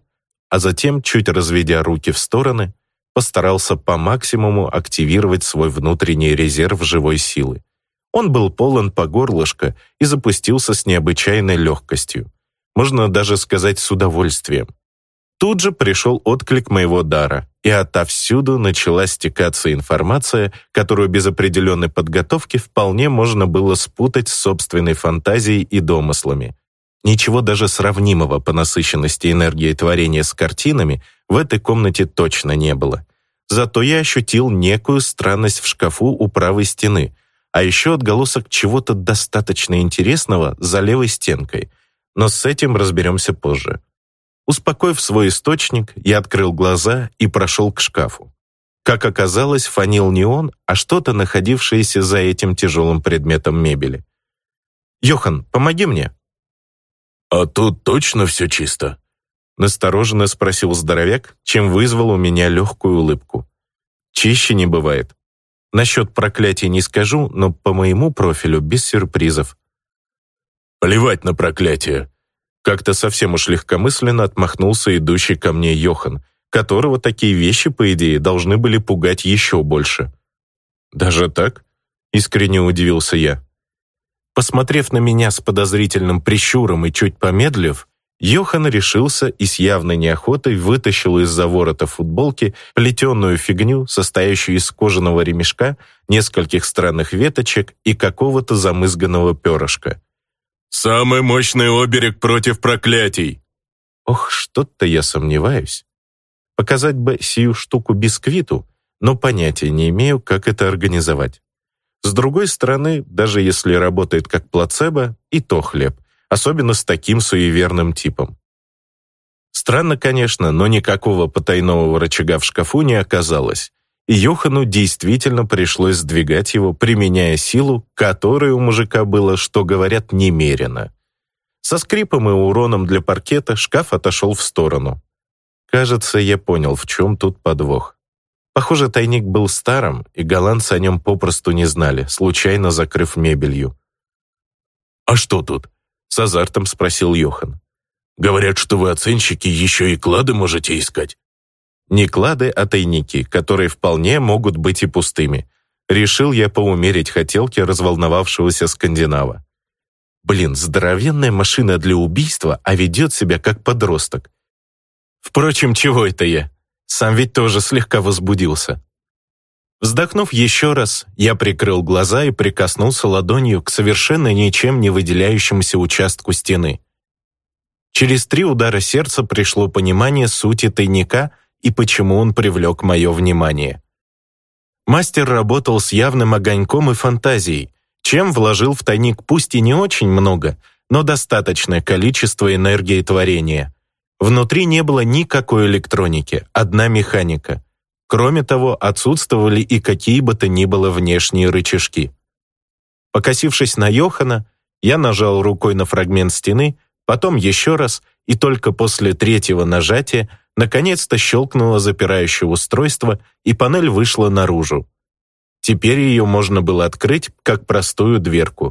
а затем, чуть разведя руки в стороны, постарался по максимуму активировать свой внутренний резерв живой силы. Он был полон по горлышко и запустился с необычайной легкостью. Можно даже сказать, с удовольствием. Тут же пришел отклик моего дара, и отовсюду начала стекаться информация, которую без определенной подготовки вполне можно было спутать с собственной фантазией и домыслами. Ничего даже сравнимого по насыщенности энергии творения с картинами в этой комнате точно не было. Зато я ощутил некую странность в шкафу у правой стены, а еще отголосок чего-то достаточно интересного за левой стенкой. Но с этим разберемся позже. Успокоив свой источник, я открыл глаза и прошел к шкафу. Как оказалось, фонил не он, а что-то, находившееся за этим тяжелым предметом мебели. «Йохан, помоги мне!» «А тут точно все чисто?» Настороженно спросил здоровяк, чем вызвал у меня легкую улыбку. «Чище не бывает. Насчет проклятий не скажу, но по моему профилю без сюрпризов». «Плевать на проклятие!» Как-то совсем уж легкомысленно отмахнулся идущий ко мне Йохан, которого такие вещи, по идее, должны были пугать еще больше. «Даже так?» — искренне удивился я. Посмотрев на меня с подозрительным прищуром и чуть помедлив, Йохан решился и с явной неохотой вытащил из-за ворота футболки плетеную фигню, состоящую из кожаного ремешка, нескольких странных веточек и какого-то замызганного перышка. «Самый мощный оберег против проклятий!» Ох, что-то я сомневаюсь. Показать бы сию штуку бисквиту, но понятия не имею, как это организовать. С другой стороны, даже если работает как плацебо, и то хлеб, особенно с таким суеверным типом. Странно, конечно, но никакого потайного рычага в шкафу не оказалось, и Йохану действительно пришлось сдвигать его, применяя силу, которой у мужика было, что говорят, немерено. Со скрипом и уроном для паркета шкаф отошел в сторону. Кажется, я понял, в чем тут подвох. Похоже, тайник был старым, и голландцы о нем попросту не знали, случайно закрыв мебелью. «А что тут?» — с азартом спросил Йохан. «Говорят, что вы, оценщики, еще и клады можете искать». Не клады, а тайники, которые вполне могут быть и пустыми. Решил я поумерить хотелки разволновавшегося скандинава. Блин, здоровенная машина для убийства, а ведет себя как подросток. Впрочем, чего это я? Сам ведь тоже слегка возбудился. Вздохнув еще раз, я прикрыл глаза и прикоснулся ладонью к совершенно ничем не выделяющемуся участку стены. Через три удара сердца пришло понимание сути тайника и почему он привлек мое внимание. Мастер работал с явным огоньком и фантазией, чем вложил в тайник пусть и не очень много, но достаточное количество энергии творения. Внутри не было никакой электроники, одна механика. Кроме того, отсутствовали и какие бы то ни было внешние рычажки. Покосившись на Йохана, я нажал рукой на фрагмент стены, потом еще раз, и только после третьего нажатия наконец-то щелкнуло запирающее устройство, и панель вышла наружу. Теперь ее можно было открыть, как простую дверку.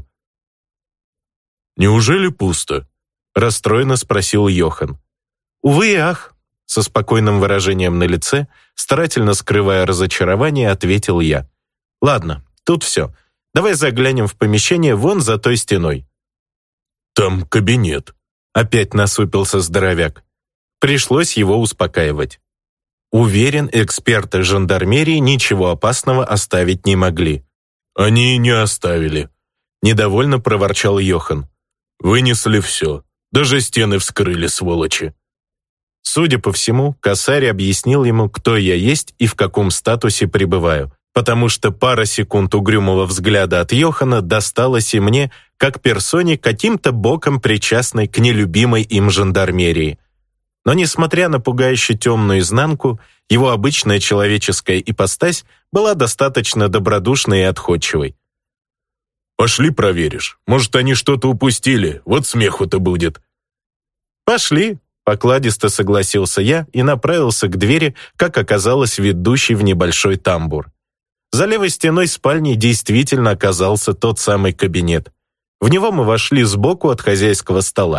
«Неужели пусто?» — расстроенно спросил Йохан. «Увы и ах», — со спокойным выражением на лице, старательно скрывая разочарование, ответил я. «Ладно, тут все. Давай заглянем в помещение вон за той стеной». «Там кабинет», — опять насупился здоровяк. Пришлось его успокаивать. Уверен, эксперты жандармерии ничего опасного оставить не могли. «Они и не оставили», — недовольно проворчал Йохан. «Вынесли все, даже стены вскрыли, сволочи». Судя по всему, косарь объяснил ему, кто я есть и в каком статусе пребываю, потому что пара секунд угрюмого взгляда от Йохана досталась и мне, как персоне, каким-то боком причастной к нелюбимой им жандармерии. Но, несмотря на пугающе темную изнанку, его обычная человеческая ипостась была достаточно добродушной и отходчивой. «Пошли проверишь. Может, они что-то упустили. Вот смеху-то будет». «Пошли», — покладисто согласился я и направился к двери, как оказалось, ведущей в небольшой тамбур. За левой стеной спальни действительно оказался тот самый кабинет. В него мы вошли сбоку от хозяйского стола.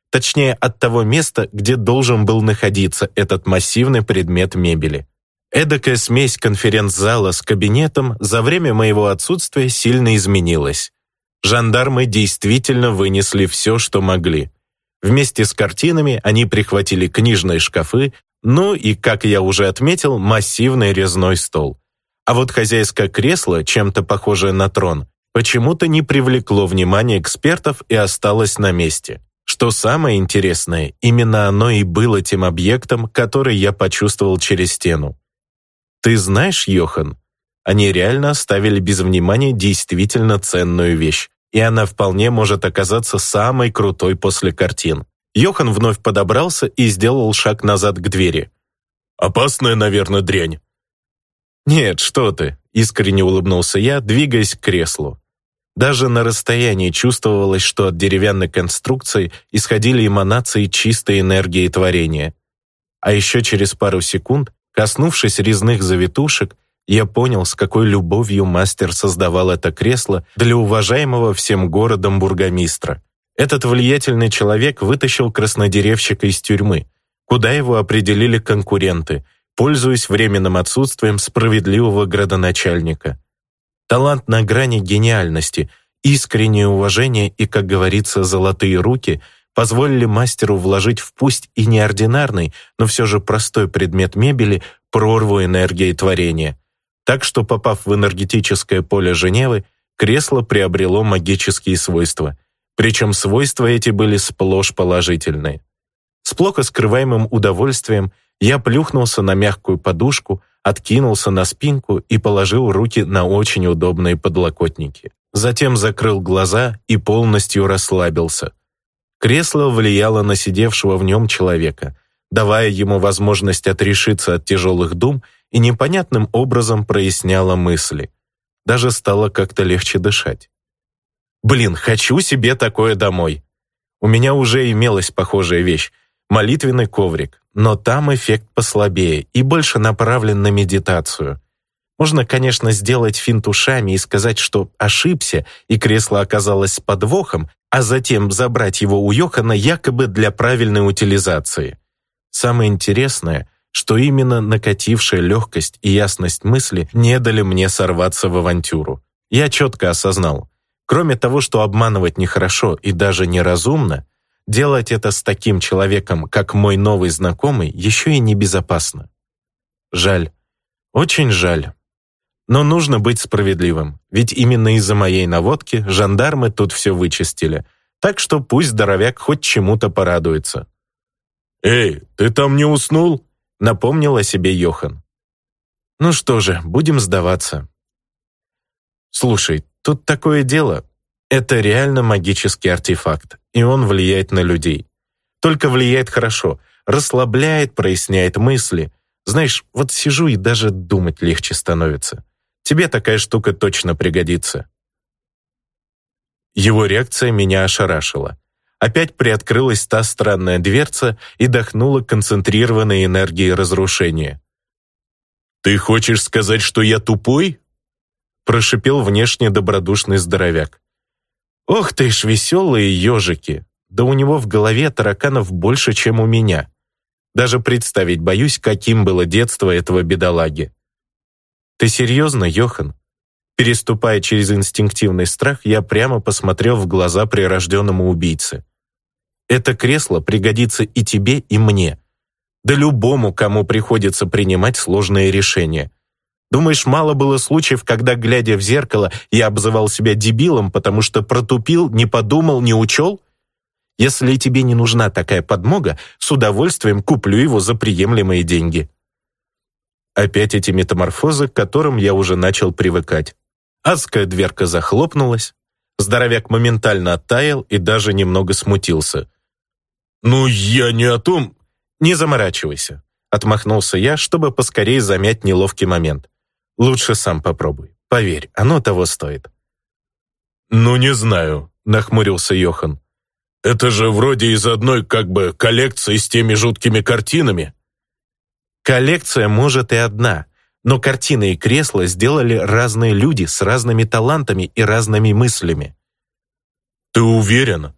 Точнее, от того места, где должен был находиться этот массивный предмет мебели. Эдакая смесь конференц-зала с кабинетом за время моего отсутствия сильно изменилась. Жандармы действительно вынесли все, что могли. Вместе с картинами они прихватили книжные шкафы, ну и, как я уже отметил, массивный резной стол. А вот хозяйское кресло, чем-то похожее на трон, почему-то не привлекло внимания экспертов и осталось на месте. Что самое интересное, именно оно и было тем объектом, который я почувствовал через стену. Ты знаешь, Йохан, они реально оставили без внимания действительно ценную вещь, и она вполне может оказаться самой крутой после картин. Йохан вновь подобрался и сделал шаг назад к двери. «Опасная, наверное, дрянь». «Нет, что ты», — искренне улыбнулся я, двигаясь к креслу. Даже на расстоянии чувствовалось, что от деревянной конструкции исходили эманации чистой энергии творения. А еще через пару секунд, коснувшись резных завитушек, я понял, с какой любовью мастер создавал это кресло для уважаемого всем городом бургомистра. Этот влиятельный человек вытащил краснодеревщика из тюрьмы, куда его определили конкуренты, пользуясь временным отсутствием справедливого градоначальника. Талант на грани гениальности, искреннее уважение и, как говорится, золотые руки позволили мастеру вложить в пусть и неординарный, но все же простой предмет мебели прорву энергии творения. Так что, попав в энергетическое поле Женевы, кресло приобрело магические свойства. Причем свойства эти были сплошь положительные. С плохо скрываемым удовольствием я плюхнулся на мягкую подушку, откинулся на спинку и положил руки на очень удобные подлокотники. Затем закрыл глаза и полностью расслабился. Кресло влияло на сидевшего в нем человека, давая ему возможность отрешиться от тяжелых дум и непонятным образом проясняло мысли. Даже стало как-то легче дышать. Блин, хочу себе такое домой. У меня уже имелась похожая вещь — молитвенный коврик, но там эффект послабее и больше направлен на медитацию. Можно, конечно, сделать финт ушами и сказать, что ошибся, и кресло оказалось с подвохом, а затем забрать его у Йохана якобы для правильной утилизации. Самое интересное, что именно накатившая легкость и ясность мысли не дали мне сорваться в авантюру. Я четко осознал, кроме того, что обманывать нехорошо и даже неразумно, делать это с таким человеком, как мой новый знакомый, еще и небезопасно. Жаль. Очень жаль. Но нужно быть справедливым, ведь именно из-за моей наводки жандармы тут все вычистили, так что пусть здоровяк хоть чему-то порадуется. «Эй, ты там не уснул?» — напомнил о себе Йохан. «Ну что же, будем сдаваться». «Слушай, тут такое дело. Это реально магический артефакт, и он влияет на людей. Только влияет хорошо, расслабляет, проясняет мысли. Знаешь, вот сижу и даже думать легче становится. Тебе такая штука точно пригодится». Его реакция меня ошарашила. Опять приоткрылась та странная дверца и дохнула концентрированной энергией разрушения. «Ты хочешь сказать, что я тупой?» Прошипел внешне добродушный здоровяк. «Ох ты ж, веселые ежики! Да у него в голове тараканов больше, чем у меня. Даже представить боюсь, каким было детство этого бедолаги». «Ты серьезно, Йохан?» Переступая через инстинктивный страх, я прямо посмотрел в глаза прирожденному убийце. «Это кресло пригодится и тебе, и мне. Да любому, кому приходится принимать сложные решения. Думаешь, мало было случаев, когда, глядя в зеркало, я обзывал себя дебилом, потому что протупил, не подумал, не учел? Если тебе не нужна такая подмога, с удовольствием куплю его за приемлемые деньги». Опять эти метаморфозы, к которым я уже начал привыкать. Адская дверка захлопнулась, здоровяк моментально оттаял и даже немного смутился. «Ну, я не о том...» «Не заморачивайся», — отмахнулся я, чтобы поскорее замять неловкий момент. «Лучше сам попробуй. Поверь, оно того стоит». «Ну, не знаю», — нахмурился Йохан. «Это же вроде из одной, как бы, коллекции с теми жуткими картинами». «Коллекция, может, и одна, но картины и кресла сделали разные люди с разными талантами и разными мыслями». «Ты уверен?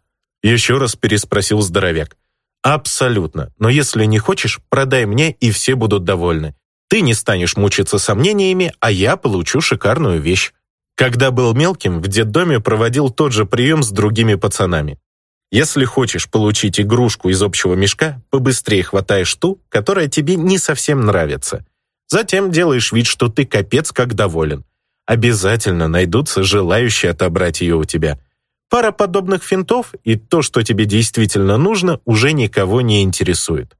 Еще раз переспросил здоровяк. Абсолютно. Но если не хочешь, продай мне, и все будут довольны. Ты не станешь мучиться сомнениями, а я получу шикарную вещь. Когда был мелким, в детдоме проводил тот же прием с другими пацанами. Если хочешь получить игрушку из общего мешка, побыстрее хватаешь ту, которая тебе не совсем нравится. Затем делаешь вид, что ты капец как доволен. Обязательно найдутся желающие отобрать ее у тебя. Пара подобных финтов, и то, что тебе действительно нужно, уже никого не интересует.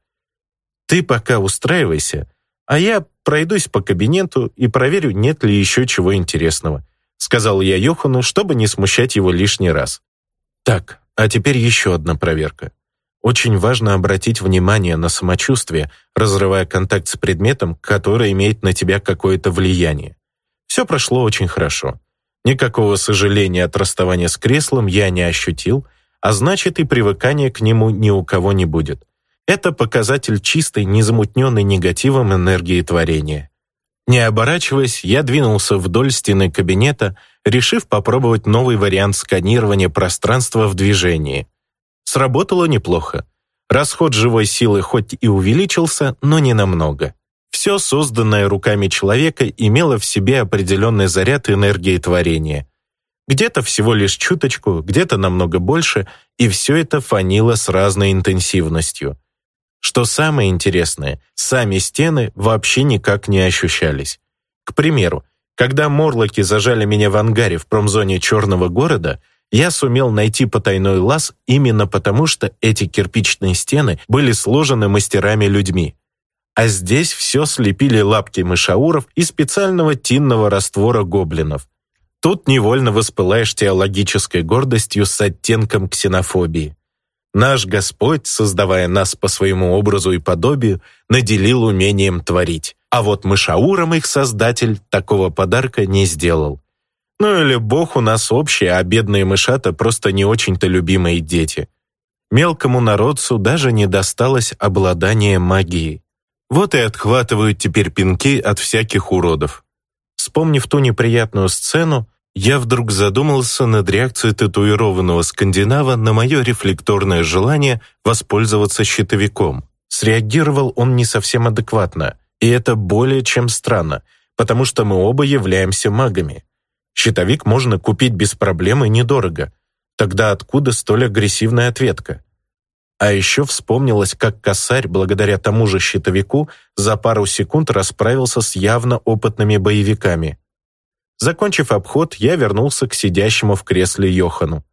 Ты пока устраивайся, а я пройдусь по кабинету и проверю, нет ли еще чего интересного, сказал я Йохану, чтобы не смущать его лишний раз. Так, а теперь еще одна проверка. Очень важно обратить внимание на самочувствие, разрывая контакт с предметом, который имеет на тебя какое-то влияние. Все прошло очень хорошо. Никакого сожаления от расставания с креслом я не ощутил, а значит и привыкания к нему ни у кого не будет. Это показатель чистой, незамутненной негативом энергии творения. Не оборачиваясь, я двинулся вдоль стены кабинета, решив попробовать новый вариант сканирования пространства в движении. Сработало неплохо. Расход живой силы хоть и увеличился, но не намного. Все, созданное руками человека, имело в себе определенный заряд энергии творения. Где-то всего лишь чуточку, где-то намного больше, и все это фанило с разной интенсивностью. Что самое интересное, сами стены вообще никак не ощущались. К примеру, когда морлоки зажали меня в ангаре в промзоне Черного города, я сумел найти потайной лаз именно потому, что эти кирпичные стены были сложены мастерами-людьми. А здесь все слепили лапки мышауров и специального тинного раствора гоблинов. Тут невольно воспылаешь теологической гордостью с оттенком ксенофобии. Наш Господь, создавая нас по своему образу и подобию, наделил умением творить. А вот мышаурам их Создатель такого подарка не сделал. Ну или Бог у нас общий, а бедные мышата просто не очень-то любимые дети. Мелкому народцу даже не досталось обладание магией. Вот и отхватывают теперь пинки от всяких уродов. Вспомнив ту неприятную сцену, я вдруг задумался над реакцией татуированного скандинава на мое рефлекторное желание воспользоваться щитовиком. Среагировал он не совсем адекватно, и это более чем странно, потому что мы оба являемся магами. Щитовик можно купить без проблем и недорого. Тогда откуда столь агрессивная ответка? А еще вспомнилось, как косарь, благодаря тому же щитовику, за пару секунд расправился с явно опытными боевиками. Закончив обход, я вернулся к сидящему в кресле Йохану.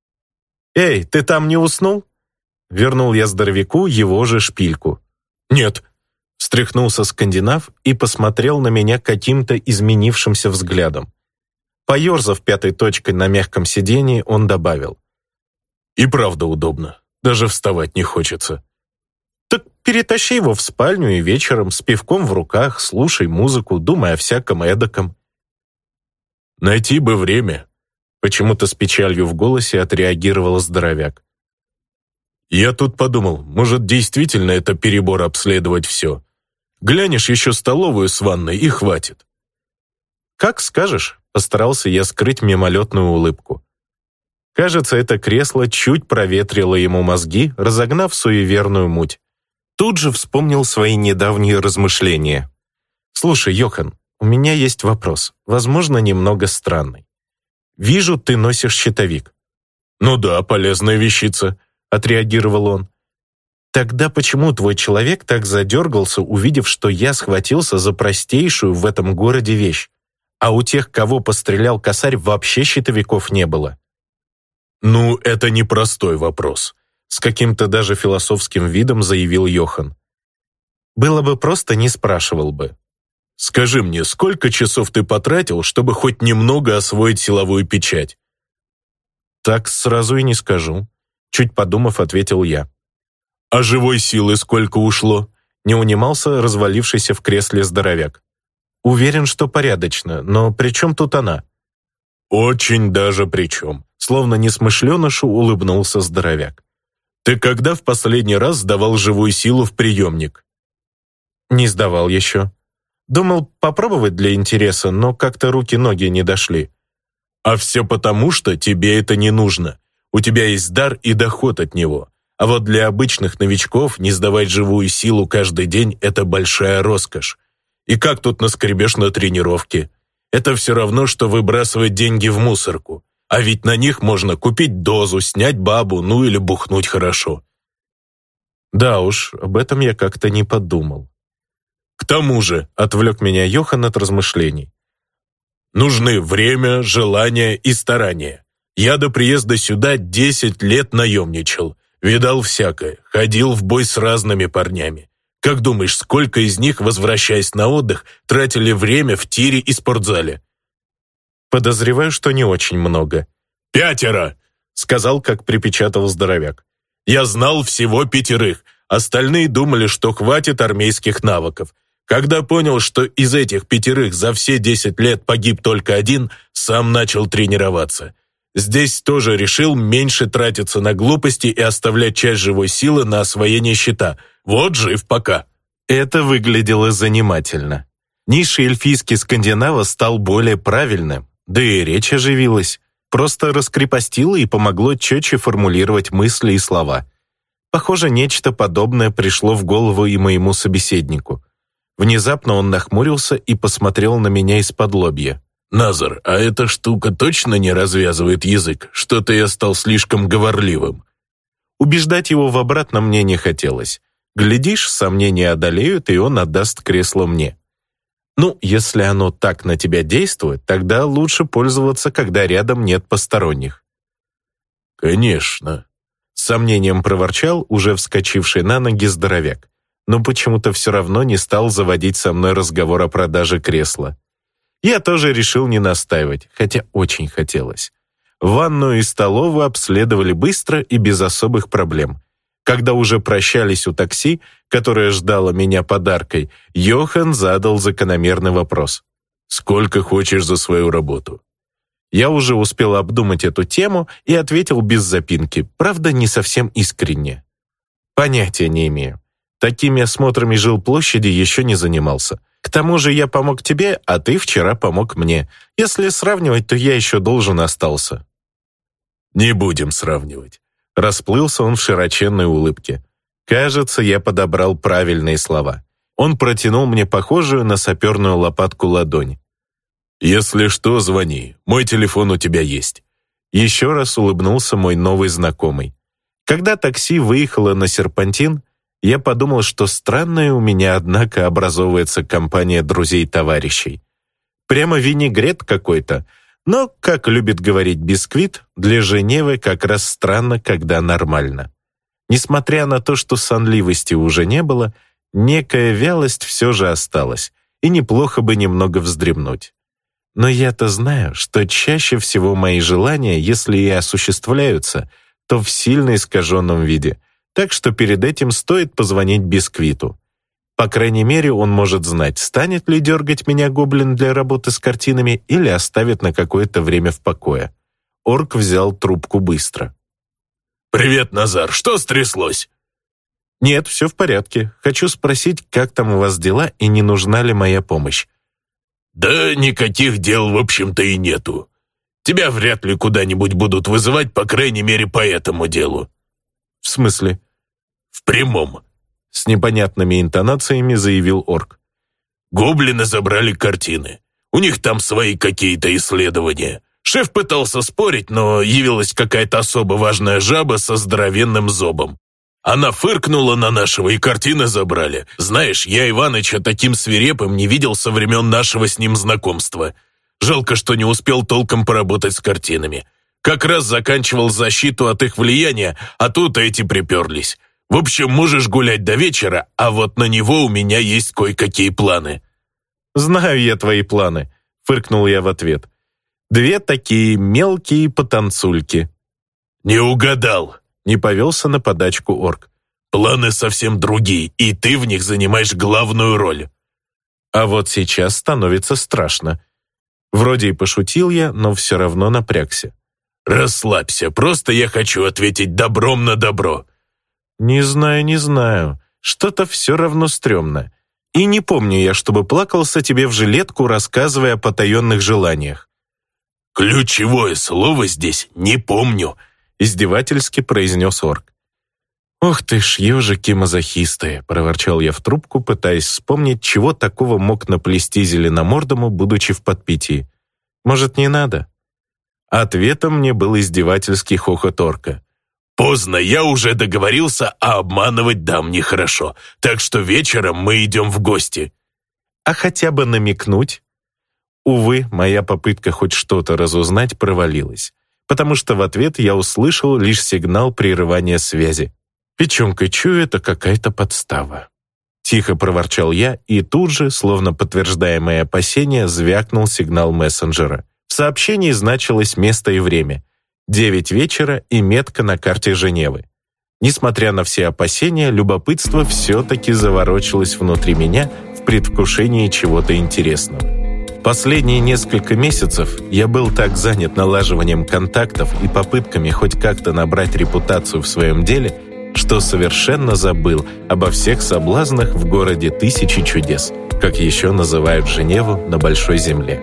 «Эй, ты там не уснул?» Вернул я здоровяку его же шпильку. «Нет», — встряхнулся скандинав и посмотрел на меня каким-то изменившимся взглядом. Поерзав пятой точкой на мягком сидении, он добавил. «И правда удобно. Даже вставать не хочется». «Так перетащи его в спальню и вечером с пивком в руках, слушай музыку, думай о всяком эдаком». «Найти бы время», — почему-то с печалью в голосе отреагировал здоровяк. «Я тут подумал, может, действительно это перебор обследовать все. Глянешь еще столовую с ванной и хватит». «Как скажешь», — постарался я скрыть мимолетную улыбку. Кажется, это кресло чуть проветрило ему мозги, разогнав суеверную муть. Тут же вспомнил свои недавние размышления. «Слушай, Йохан, у меня есть вопрос, возможно, немного странный. Вижу, ты носишь щитовик». «Ну да, полезная вещица», — отреагировал он. «Тогда почему твой человек так задергался, увидев, что я схватился за простейшую в этом городе вещь, а у тех, кого пострелял косарь, вообще щитовиков не было?» «Ну, это непростой вопрос», — с каким-то даже философским видом заявил Йохан. «Было бы просто, не спрашивал бы». «Скажи мне, сколько часов ты потратил, чтобы хоть немного освоить силовую печать?» «Так сразу и не скажу», — чуть подумав, ответил я. «А живой силы сколько ушло?» — не унимался развалившийся в кресле здоровяк. «Уверен, что порядочно, но при чем тут она?» «Очень даже при чем», — словно несмышленышу улыбнулся здоровяк. «Ты когда в последний раз сдавал живую силу в приемник?» «Не сдавал еще. Думал попробовать для интереса, но как-то руки-ноги не дошли». «А все потому, что тебе это не нужно. У тебя есть дар и доход от него. А вот для обычных новичков не сдавать живую силу каждый день – это большая роскошь. И как тут наскребешь на тренировке? Это все равно, что выбрасывать деньги в мусорку. А ведь на них можно купить дозу, снять бабу, ну или бухнуть хорошо. Да уж, об этом я как-то не подумал. К тому же, отвлек меня Йохан от размышлений. Нужны время, желание и старание. Я до приезда сюда десять лет наемничал. Видал всякое, ходил в бой с разными парнями. Как думаешь, сколько из них, возвращаясь на отдых, тратили время в тире и спортзале? Подозреваю, что не очень много. «Пятеро!» — сказал, как припечатал здоровяк. «Я знал всего пятерых. Остальные думали, что хватит армейских навыков. Когда понял, что из этих пятерых за все десять лет погиб только один, сам начал тренироваться. Здесь тоже решил меньше тратиться на глупости и оставлять часть живой силы на освоение щита. Вот жив пока». Это выглядело занимательно. Низший эльфийский скандинава стал более правильным, да и речь оживилась. Просто раскрепостило и помогло четче формулировать мысли и слова. Похоже, нечто подобное пришло в голову и моему собеседнику. Внезапно он нахмурился и посмотрел на меня из-под лобья. «Назар, а эта штука точно не развязывает язык? Что-то я стал слишком говорливым». Убеждать его в обратном мне не хотелось. Глядишь, сомнения одолеют, и он отдаст кресло мне. Ну, если оно так на тебя действует, тогда лучше пользоваться, когда рядом нет посторонних. «Конечно», — с сомнением проворчал уже вскочивший на ноги здоровяк, но почему-то все равно не стал заводить со мной разговор о продаже кресла. Я тоже решил не настаивать, хотя очень хотелось. Ванную и столовую обследовали быстро и без особых проблем. Когда уже прощались у такси, которое ждало меня подаркой, Йохан задал закономерный вопрос. «Сколько хочешь за свою работу?» Я уже успел обдумать эту тему и ответил без запинки, правда, не совсем искренне. Понятия не имею. Такими осмотрами жилплощади еще не занимался. К тому же я помог тебе, а ты вчера помог мне. Если сравнивать, то я еще должен остался». «Не будем сравнивать». Расплылся он в широченной улыбке. Кажется, я подобрал правильные слова. Он протянул мне похожую на саперную лопатку ладонь. «Если что, звони. Мой телефон у тебя есть». Еще раз улыбнулся мой новый знакомый. Когда такси выехало на серпантин, я подумал, что странная у меня, однако, образовывается компания друзей-товарищей. Прямо винегрет какой-то. Но, как любит говорить Бисквит, для Женевы как раз странно, когда нормально. Несмотря на то, что сонливости уже не было, некая вялость все же осталась, и неплохо бы немного вздремнуть. Но я-то знаю, что чаще всего мои желания, если и осуществляются, то в сильно искаженном виде, так что перед этим стоит позвонить Бисквиту. По крайней мере, он может знать, станет ли дергать меня гоблин для работы с картинами или оставит на какое-то время в покое. Орк взял трубку быстро. «Привет, Назар, что стряслось?» «Нет, все в порядке. Хочу спросить, как там у вас дела и не нужна ли моя помощь?» «Да никаких дел, в общем-то, и нету. Тебя вряд ли куда-нибудь будут вызывать, по крайней мере, по этому делу». «В смысле?» «В прямом», — с непонятными интонациями заявил орк. «Гоблины забрали картины. У них там свои какие-то исследования. Шеф пытался спорить, но явилась какая-то особо важная жаба со здоровенным зобом. Она фыркнула на нашего, и картины забрали. Знаешь, я Иваныча таким свирепым не видел со времен нашего с ним знакомства. Жалко, что не успел толком поработать с картинами. Как раз заканчивал защиту от их влияния, а тут эти приперлись. В общем, можешь гулять до вечера, а вот на него у меня есть кое-какие планы». «Знаю я твои планы», — фыркнул я в ответ. «Две такие мелкие потанцульки». «Не угадал», — не повелся на подачку орк. «Планы совсем другие, и ты в них занимаешь главную роль». А вот сейчас становится страшно. Вроде и пошутил я, но все равно напрягся. «Расслабься, просто я хочу ответить добром на добро». «Не знаю, не знаю. Что-то все равно стрёмно. И не помню я, чтобы плакался тебе в жилетку, рассказывая о потаенных желаниях». «Ключевое слово здесь «не помню». — издевательски произнес орк. «Ох ты ж, ежики-мазохисты!» — проворчал я в трубку, пытаясь вспомнить, чего такого мог наплести зеленомордому, будучи в подпитии. «Может, не надо?» Ответом мне был издевательский хохот орка. «Поздно, я уже договорился, а обманывать дам нехорошо, так что вечером мы идем в гости». «А хотя бы намекнуть?» Увы, моя попытка хоть что-то разузнать провалилась, потому что в ответ я услышал лишь сигнал прерывания связи. «Печенка, чую, это какая-то подстава». Тихо проворчал я, и тут же, словно подтверждая мои опасения, звякнул сигнал мессенджера. В сообщении значилось место и время. Девять вечера и метка на карте Женевы. Несмотря на все опасения, любопытство все-таки заворочилось внутри меня в предвкушении чего-то интересного. Последние несколько месяцев я был так занят налаживанием контактов и попытками хоть как-то набрать репутацию в своем деле, что совершенно забыл обо всех соблазнах в городе Тысячи чудес, как еще называют Женеву на Большой Земле.